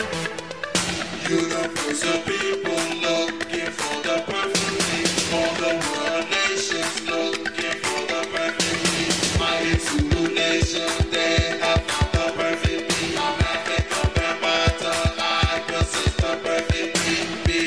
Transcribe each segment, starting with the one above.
Universal people looking for the perfect me. All the world nations looking for the perfect me. Mighty Zulu nation, they have found the perfect me. I'm Africa, Bambata, I possess the perfect me. Me.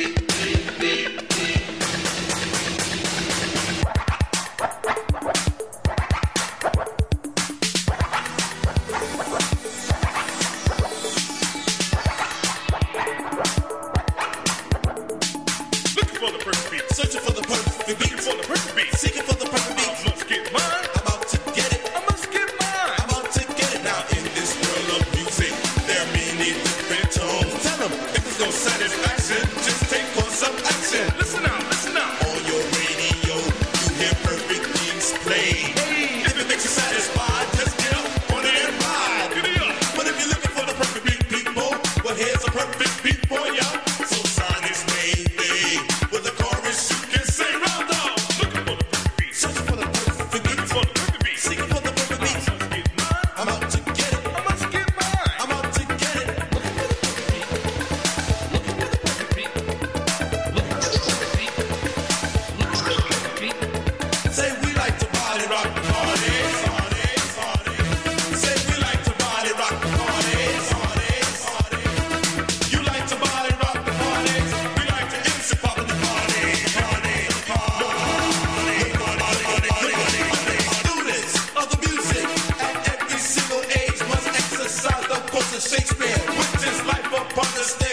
Searching for the perfect beat. Seeking for the perfect beat. Seeking for the perfect beat. I must get mine. I'm out to get it. I must get mine. I'm out to get it. Now in this world of music, there are many different tones. Tell them if there's no satisfaction, just take some action. Listen out, listen out. On your radio, you hear perfect things played. Hey. If it makes you satisfied, just get up on it and ride. Get it up. But if you're looking for the perfect beat, people, well here's a perfect beat for ya. So sign this way, with a chorus you can sing round on. Looking for the perfect beat. Searching for the perfect beat. Looking for the perfect beat. Seeking for the perfect beat. I'm out to get it. I must get mine. I'm out to get it. Looking for the perfect beat. Looking for the perfect beat. Looking for the perfect beat. Looking for the perfect beat. Say we like to party, rock the party. Say we like to party, rock the party. You like to party, rock the party. We like to MC pop the party. Students of the music at every single age must exercise the course of Shakespeare, which is life upon the stage.